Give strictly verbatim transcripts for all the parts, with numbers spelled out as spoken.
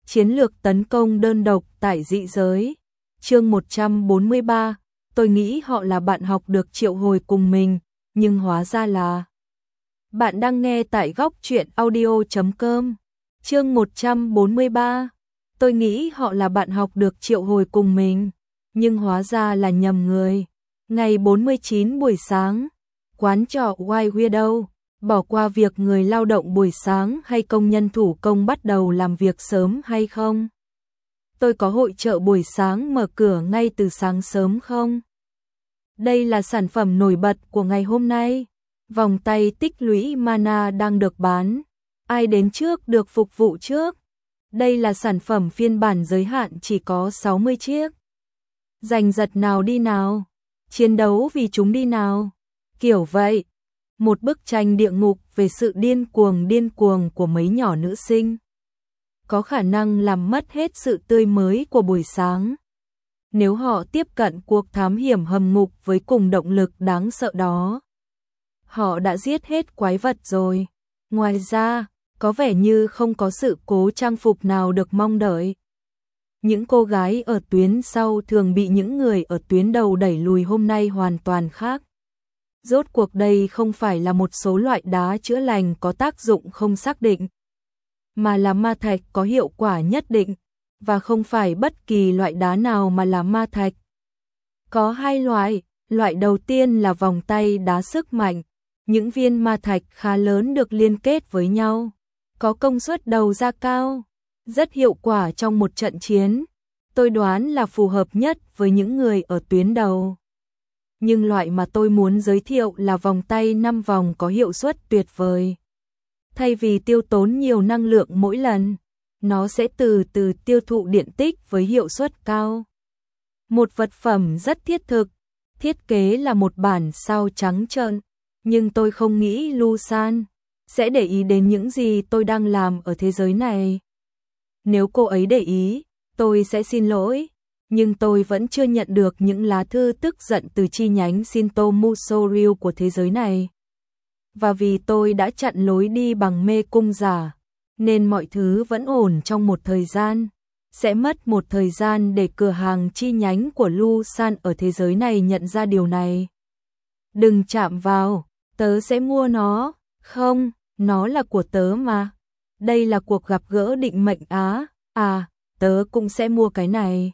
Chiến lược tấn công đơn độc tại dị giới. Chương một trăm bốn mươi ba, tôi nghĩ họ là bạn học được triệu hồi cùng mình, nhưng hóa ra là... Bạn đang nghe tại góc truyện audio chấm com. Chương một trăm bốn mươi ba, tôi nghĩ họ là bạn học được triệu hồi cùng mình, nhưng hóa ra là nhầm người. Ngày bốn mươi chín buổi sáng, quán trọ White Widow, bỏ qua việc người lao động buổi sáng hay công nhân thủ công bắt đầu làm việc sớm hay không? Tôi có hội chợ buổi sáng mở cửa ngay từ sáng sớm không? Đây là sản phẩm nổi bật của ngày hôm nay. Vòng tay tích lũy mana đang được bán. Ai đến trước được phục vụ trước. Đây là sản phẩm phiên bản giới hạn chỉ có sáu mươi chiếc. Giành giật nào đi nào. Chiến đấu vì chúng đi nào. Kiểu vậy. Một bức tranh địa ngục về sự điên cuồng điên cuồng của mấy nhỏ nữ sinh. Có khả năng làm mất hết sự tươi mới của buổi sáng. Nếu họ tiếp cận cuộc thám hiểm hầm ngục với cùng động lực đáng sợ đó. Họ đã giết hết quái vật rồi. Ngoài ra, có vẻ như không có sự cố trang phục nào được mong đợi. Những cô gái ở tuyến sau thường bị những người ở tuyến đầu đẩy lùi, hôm nay hoàn toàn khác. Rốt cuộc đây không phải là một số loại đá chữa lành có tác dụng không xác định, mà là ma thạch có hiệu quả nhất định, và không phải bất kỳ loại đá nào mà là ma thạch. Có hai loại, loại đầu tiên là vòng tay đá sức mạnh, những viên ma thạch khá lớn được liên kết với nhau, có công suất đầu ra cao, rất hiệu quả trong một trận chiến, tôi đoán là phù hợp nhất với những người ở tuyến đầu. Nhưng loại mà tôi muốn giới thiệu là vòng tay năm vòng có hiệu suất tuyệt vời. Thay vì tiêu tốn nhiều năng lượng mỗi lần, nó sẽ từ từ tiêu thụ điện tích với hiệu suất cao. Một vật phẩm rất thiết thực, thiết kế là một bản sao trắng trợn, nhưng tôi không nghĩ Lusan sẽ để ý đến những gì tôi đang làm ở thế giới này. Nếu cô ấy để ý, tôi sẽ xin lỗi, nhưng tôi vẫn chưa nhận được những lá thư tức giận từ chi nhánh Shinto Musoryu của thế giới này. Và vì tôi đã chặn lối đi bằng mê cung giả, nên mọi thứ vẫn ổn trong một thời gian. Sẽ mất một thời gian để cửa hàng chi nhánh của Lusan ở thế giới này nhận ra điều này. Đừng chạm vào, tớ sẽ mua nó. Không, nó là của tớ mà. Đây là cuộc gặp gỡ định mệnh á. À, tớ cũng sẽ mua cái này.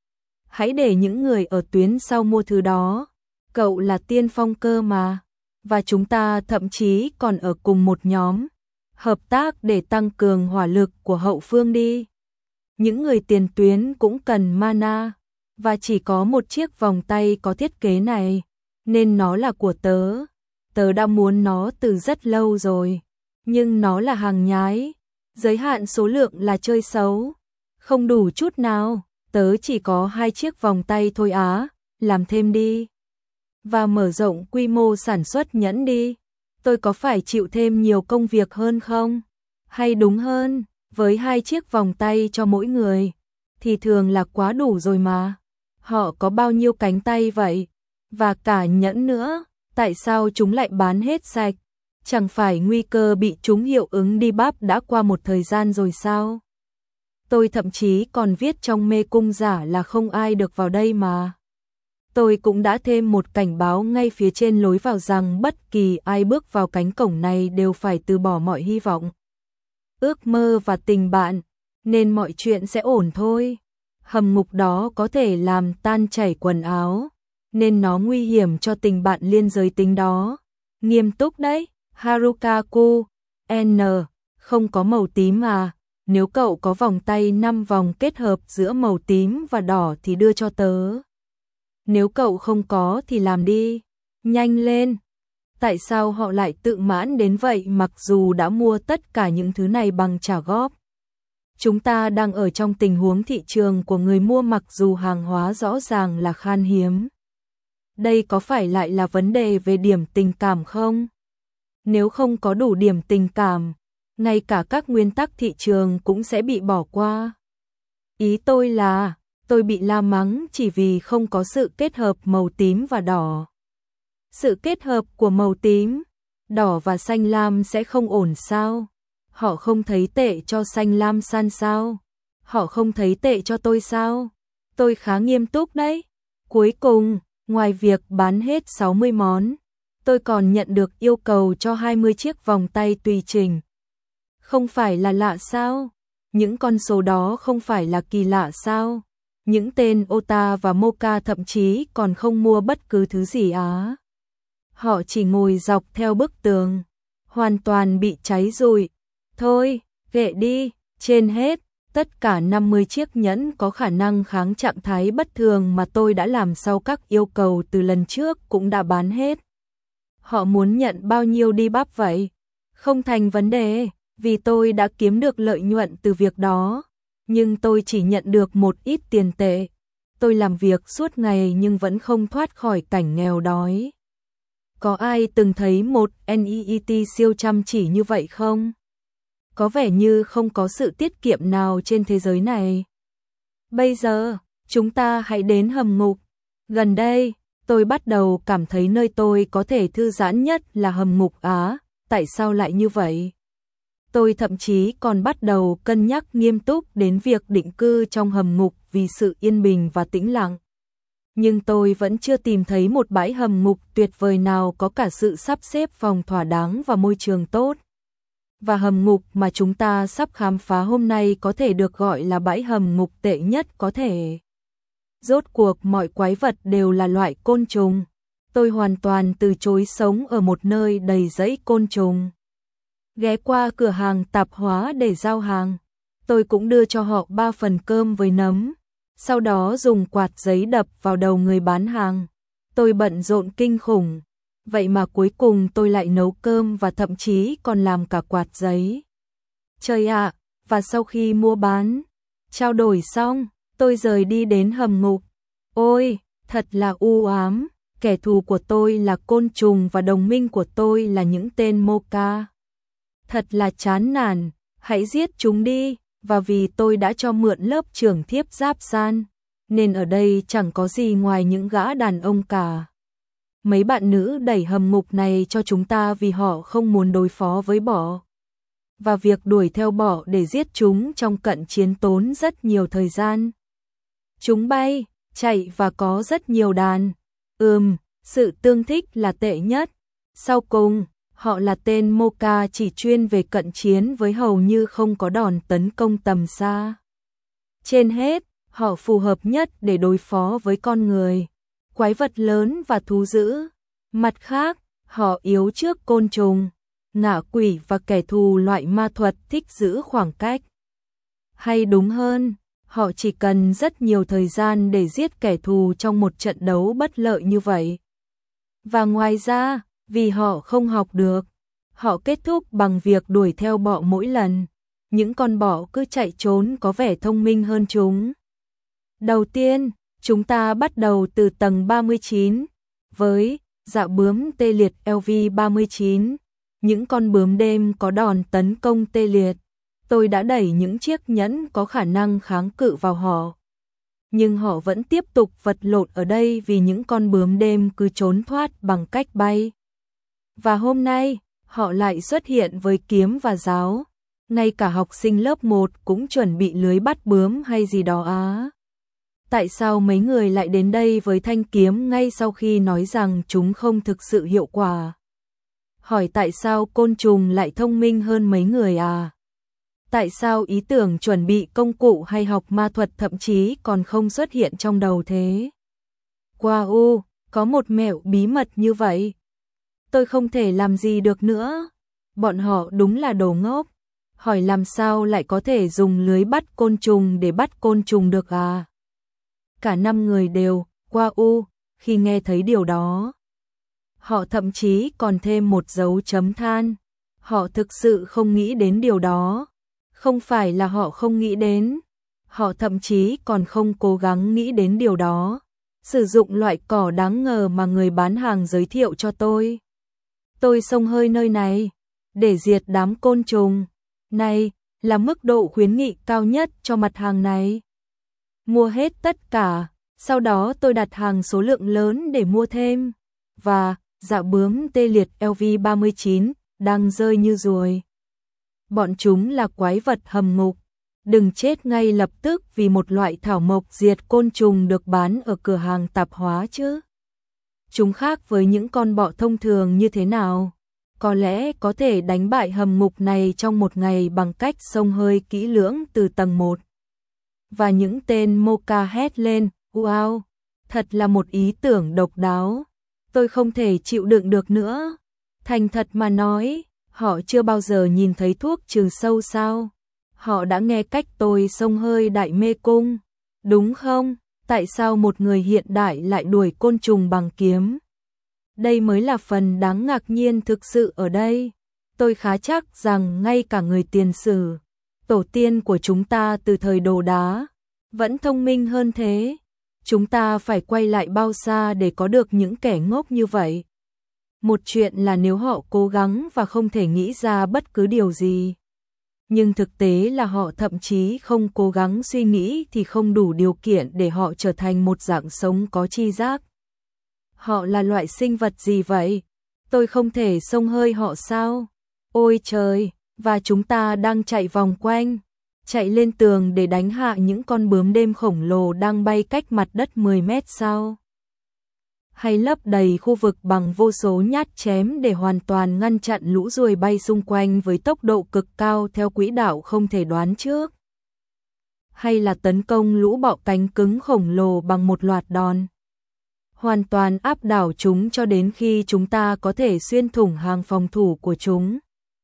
Hãy để những người ở tuyến sau mua thứ đó. Cậu là tiên phong cơ mà. Và chúng ta thậm chí còn ở cùng một nhóm. Hợp tác để tăng cường hỏa lực của hậu phương đi. Những người tiền tuyến cũng cần mana. Và chỉ có một chiếc vòng tay có thiết kế này. Nên nó là của tớ. Tớ đã muốn nó từ rất lâu rồi. Nhưng nó là hàng nhái. Giới hạn số lượng là chơi xấu. Không đủ chút nào. Tớ chỉ có hai chiếc vòng tay thôi á. Làm thêm đi. Và mở rộng quy mô sản xuất nhẫn đi. Tôi có phải chịu thêm nhiều công việc hơn không? Hay đúng hơn, với hai chiếc vòng tay cho mỗi người, thì thường là quá đủ rồi mà. Họ có bao nhiêu cánh tay vậy? Và cả nhẫn nữa, tại sao chúng lại bán hết sạch? Chẳng phải nguy cơ bị chúng hiệu ứng debuff đã qua một thời gian rồi sao? Tôi thậm chí còn viết trong mê cung giả là không ai được vào đây mà. Tôi cũng đã thêm một cảnh báo ngay phía trên lối vào rằng bất kỳ ai bước vào cánh cổng này đều phải từ bỏ mọi hy vọng, ước mơ và tình bạn, nên mọi chuyện sẽ ổn thôi. Hầm ngục đó có thể làm tan chảy quần áo, nên nó nguy hiểm cho tình bạn liên giới tính đó. Nghiêm túc đấy, Harukaku, N, không có màu tím à? Nếu cậu có vòng tay năm vòng kết hợp giữa màu tím và đỏ thì đưa cho tớ. Nếu cậu không có thì làm đi, nhanh lên. Tại sao họ lại tự mãn đến vậy mặc dù đã mua tất cả những thứ này bằng trả góp? Chúng ta đang ở trong tình huống thị trường của người mua mặc dù hàng hóa rõ ràng là khan hiếm. Đây có phải lại là vấn đề về điểm tình cảm không? Nếu không có đủ điểm tình cảm, ngay cả các nguyên tắc thị trường cũng sẽ bị bỏ qua. Ý tôi là, tôi bị la mắng chỉ vì không có sự kết hợp màu tím và đỏ. Sự kết hợp của màu tím, đỏ và xanh lam sẽ không ổn sao? Họ không thấy tệ cho xanh lam san sao? Họ không thấy tệ cho tôi sao? Tôi khá nghiêm túc đấy. Cuối cùng, ngoài việc bán hết sáu mươi món, tôi còn nhận được yêu cầu cho hai mươi chiếc vòng tay tùy chỉnh. Không phải là lạ sao? Những con số đó không phải là kỳ lạ sao? Những tên Ota và Mocha thậm chí còn không mua bất cứ thứ gì á. Họ chỉ ngồi dọc theo bức tường, hoàn toàn bị cháy rụi. Thôi, kệ đi, trên hết, tất cả năm mươi chiếc nhẫn có khả năng kháng trạng thái bất thường mà tôi đã làm sau các yêu cầu từ lần trước cũng đã bán hết. Họ muốn nhận bao nhiêu đi bắp vậy? Không thành vấn đề, vì tôi đã kiếm được lợi nhuận từ việc đó. Nhưng tôi chỉ nhận được một ít tiền tệ. Tôi làm việc suốt ngày nhưng vẫn không thoát khỏi cảnh nghèo đói. Có ai từng thấy một en i i tê siêu chăm chỉ như vậy không? Có vẻ như không có sự tiết kiệm nào trên thế giới này. Bây giờ, chúng ta hãy đến hầm ngục. Gần đây, tôi bắt đầu cảm thấy nơi tôi có thể thư giãn nhất là hầm ngục Á. Tại sao lại như vậy? Tôi thậm chí còn bắt đầu cân nhắc nghiêm túc đến việc định cư trong hầm ngục vì sự yên bình và tĩnh lặng. Nhưng tôi vẫn chưa tìm thấy một bãi hầm ngục tuyệt vời nào có cả sự sắp xếp phòng thỏa đáng và môi trường tốt. Và hầm ngục mà chúng ta sắp khám phá hôm nay có thể được gọi là bãi hầm ngục tệ nhất có thể. Rốt cuộc mọi quái vật đều là loại côn trùng. Tôi hoàn toàn từ chối sống ở một nơi đầy rẫy côn trùng. Ghé qua cửa hàng tạp hóa để giao hàng, tôi cũng đưa cho họ ba phần cơm với nấm, sau đó dùng quạt giấy đập vào đầu người bán hàng. Tôi bận rộn kinh khủng, vậy mà cuối cùng tôi lại nấu cơm và thậm chí còn làm cả quạt giấy. Trời ạ, và sau khi mua bán, trao đổi xong, tôi rời đi đến hầm ngục. Ôi, thật là u ám, kẻ thù của tôi là côn trùng và đồng minh của tôi là những tên Mocha. Thật là chán nản, hãy giết chúng đi, và vì tôi đã cho mượn lớp trưởng thiếp giáp san, nên ở đây chẳng có gì ngoài những gã đàn ông cả. Mấy bạn nữ đẩy hầm ngục này cho chúng ta vì họ không muốn đối phó với bọ. Và việc đuổi theo bọ để giết chúng trong cận chiến tốn rất nhiều thời gian. Chúng bay, chạy và có rất nhiều đàn. Ừm, sự tương thích là tệ nhất. Sau cùng, họ là tên Mocha chỉ chuyên về cận chiến với hầu như không có đòn tấn công tầm xa. Trên hết, họ phù hợp nhất để đối phó với con người, quái vật lớn và thú dữ. Mặt khác, họ yếu trước côn trùng, ngạ quỷ và kẻ thù loại ma thuật thích giữ khoảng cách. Hay đúng hơn, họ chỉ cần rất nhiều thời gian để giết kẻ thù trong một trận đấu bất lợi như vậy. Và ngoài ra, vì họ không học được, họ kết thúc bằng việc đuổi theo bọ mỗi lần. Những con bọ cứ chạy trốn có vẻ thông minh hơn chúng. Đầu tiên, chúng ta bắt đầu từ tầng ba mươi chín, với dạ bướm tê liệt L V ba mươi chín. Những con bướm đêm có đòn tấn công tê liệt. Tôi đã đẩy những chiếc nhẫn có khả năng kháng cự vào họ. Nhưng họ vẫn tiếp tục vật lộn ở đây vì những con bướm đêm cứ trốn thoát bằng cách bay. Và hôm nay, họ lại xuất hiện với kiếm và giáo. Ngay cả học sinh lớp một cũng chuẩn bị lưới bắt bướm hay gì đó á. Tại sao mấy người lại đến đây với thanh kiếm ngay sau khi nói rằng chúng không thực sự hiệu quả? Hỏi tại sao côn trùng lại thông minh hơn mấy người à? Tại sao ý tưởng chuẩn bị công cụ hay học ma thuật thậm chí còn không xuất hiện trong đầu thế? Wow, có một mẹo bí mật như vậy. Tôi không thể làm gì được nữa. Bọn họ đúng là đồ ngốc. Hỏi làm sao lại có thể dùng lưới bắt côn trùng để bắt côn trùng được à? Cả năm người đều, wow, khi nghe thấy điều đó. Họ thậm chí còn thêm một dấu chấm than. Họ thực sự không nghĩ đến điều đó. Không phải là họ không nghĩ đến. Họ thậm chí còn không cố gắng nghĩ đến điều đó. Sử dụng loại cỏ đáng ngờ mà người bán hàng giới thiệu cho tôi. Tôi xông hơi nơi này để diệt đám côn trùng. Này là mức độ khuyến nghị cao nhất cho mặt hàng này. Mua hết tất cả, sau đó tôi đặt hàng số lượng lớn để mua thêm. Và dạ bướm tê liệt L V ba mươi chín đang rơi như ruồi. Bọn chúng là quái vật hầm ngục. đừng chết ngay lập tức vì một loại thảo mộc diệt côn trùng được bán ở cửa hàng tạp hóa chứ. Chúng khác với những con bọ thông thường như thế nào? Có lẽ có thể đánh bại hầm ngục này trong một ngày bằng cách xông hơi kỹ lưỡng từ tầng một. Và những tên Moka hét lên, wow, thật là một ý tưởng độc đáo. Tôi không thể chịu đựng được nữa. Thành thật mà nói, họ chưa bao giờ nhìn thấy thuốc trừ sâu sao? Họ đã nghe cách tôi xông hơi đại mê cung, đúng không? Tại sao một người hiện đại lại đuổi côn trùng bằng kiếm? Đây mới là phần đáng ngạc nhiên thực sự ở đây. Tôi khá chắc rằng ngay cả người tiền sử, tổ tiên của chúng ta từ thời đồ đá, vẫn thông minh hơn thế. Chúng ta phải quay lại bao xa để có được những kẻ ngốc như vậy? Một chuyện là nếu họ cố gắng và không thể nghĩ ra bất cứ điều gì. Nhưng thực tế là họ thậm chí không cố gắng suy nghĩ thì không đủ điều kiện để họ trở thành một dạng sống có tri giác. Họ là loại sinh vật gì vậy? Tôi không thể xông hơi họ sao? Ôi trời, và chúng ta đang chạy vòng quanh, chạy lên tường để đánh hạ những con bướm đêm khổng lồ đang bay cách mặt đất mười mét sao? Hay lấp đầy khu vực bằng vô số nhát chém để hoàn toàn ngăn chặn lũ ruồi bay xung quanh với tốc độ cực cao theo quỹ đạo không thể đoán trước? Hay là tấn công lũ bọ cánh cứng khổng lồ bằng một loạt đòn, hoàn toàn áp đảo chúng cho đến khi chúng ta có thể xuyên thủng hàng phòng thủ của chúng?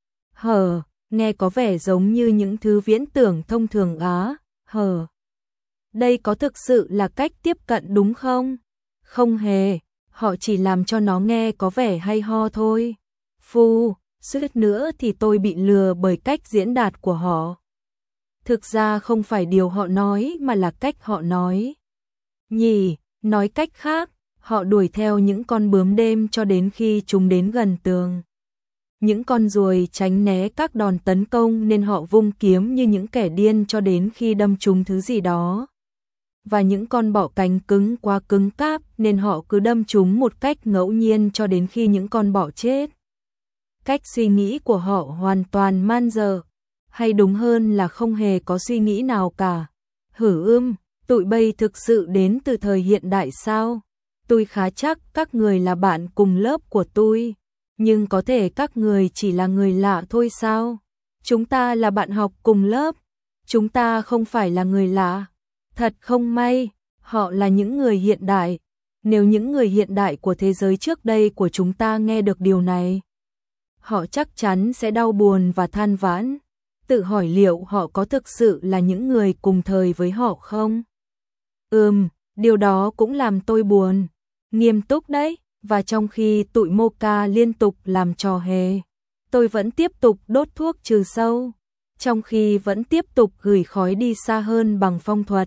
Hờ, nghe có vẻ giống như những thứ viễn tưởng thông thường á, hờ. Đây có thực sự là cách tiếp cận đúng không? Không hề, họ chỉ làm cho nó nghe có vẻ hay ho thôi. Phu, suýt nữa thì tôi bị lừa bởi cách diễn đạt của họ. Thực ra không phải điều họ nói mà là cách họ nói. Nhỉ, nói cách khác, họ đuổi theo những con bướm đêm cho đến khi chúng đến gần tường. Những con ruồi tránh né các đòn tấn công nên họ vung kiếm như những kẻ điên cho đến khi đâm trúng thứ gì đó. Và những con bọ cánh cứng quá cứng cáp nên họ cứ đâm chúng một cách ngẫu nhiên cho đến khi những con bọ chết. Cách suy nghĩ của họ hoàn toàn man dợ, hay đúng hơn là không hề có suy nghĩ nào cả. Hử ưm, tụi bay thực sự đến từ thời hiện đại sao? Tôi khá chắc các người là bạn cùng lớp của tôi, nhưng có thể các người chỉ là người lạ thôi sao? Chúng ta là bạn học cùng lớp, chúng ta không phải là người lạ. Thật không may, họ là những người hiện đại. Nếu những người hiện đại của thế giới trước đây của chúng ta nghe được điều này, họ chắc chắn sẽ đau buồn và than vãn, tự hỏi liệu họ có thực sự là những người cùng thời với họ không? Ừm, điều đó cũng làm tôi buồn. Nghiêm túc đấy, và trong khi tụi Moka liên tục làm trò hề, tôi vẫn tiếp tục đốt thuốc trừ sâu, trong khi vẫn tiếp tục gửi khói đi xa hơn bằng phong thuật.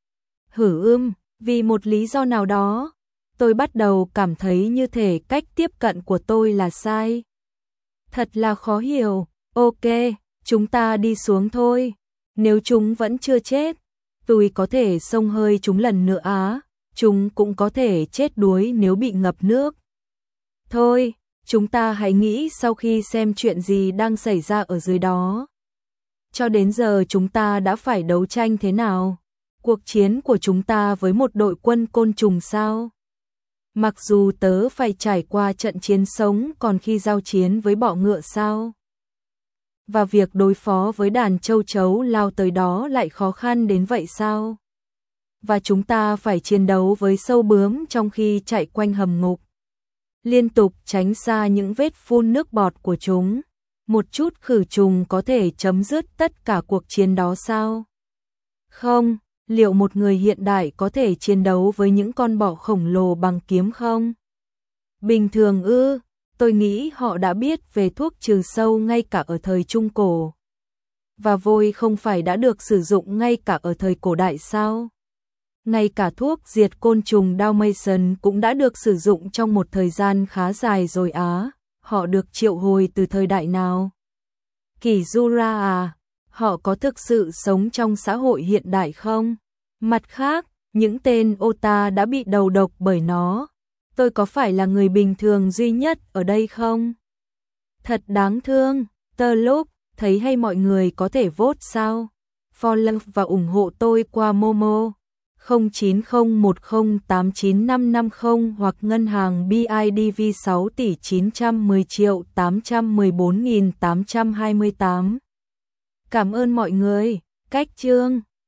Hử ưm, vì một lý do nào đó, tôi bắt đầu cảm thấy như thể cách tiếp cận của tôi là sai. Thật là khó hiểu. Ok, chúng ta đi xuống thôi. Nếu chúng vẫn chưa chết, tôi có thể xông hơi chúng lần nữa á. Chúng cũng có thể chết đuối nếu bị ngập nước. Thôi, chúng ta hãy nghĩ sau khi xem chuyện gì đang xảy ra ở dưới đó. Cho đến giờ chúng ta đã phải đấu tranh thế nào? Cuộc chiến của chúng ta với một đội quân côn trùng sao? Mặc dù tớ phải trải qua trận chiến sống còn khi giao chiến với bọ ngựa sao? Và việc đối phó với đàn châu chấu lao tới đó lại khó khăn đến vậy sao? Và chúng ta phải chiến đấu với sâu bướm trong khi chạy quanh hầm ngục, liên tục tránh xa những vết phun nước bọt của chúng. Một chút khử trùng có thể chấm dứt tất cả cuộc chiến đó sao? Không, liệu một người hiện đại có thể chiến đấu với những con bọ khổng lồ bằng kiếm không? Bình thường ư? Tôi nghĩ họ đã biết về thuốc trừ sâu ngay cả ở thời Trung Cổ. Và vôi không phải đã được sử dụng ngay cả ở thời cổ đại sao? Ngay cả thuốc diệt côn trùng Dalmatian cũng đã được sử dụng trong một thời gian khá dài rồi á. Họ được triệu hồi từ thời đại nào? Kỷ Jura à? Họ có thực sự sống trong xã hội hiện đại không? Mặt khác, những tên Ota đã bị đầu độc bởi nó. Tôi có phải là người bình thường duy nhất ở đây không? Thật đáng thương. Tờ lúc thấy hay mọi người có thể vote sao? follow và ủng hộ tôi qua Momo không chín không một không tám chín năm năm không hoặc ngân hàng bê i đê vê sáu tỷ chín trăm mười triệu tám trăm mười bốn nghìn tám trăm hai mươi tám. Cảm ơn mọi người. Cách chương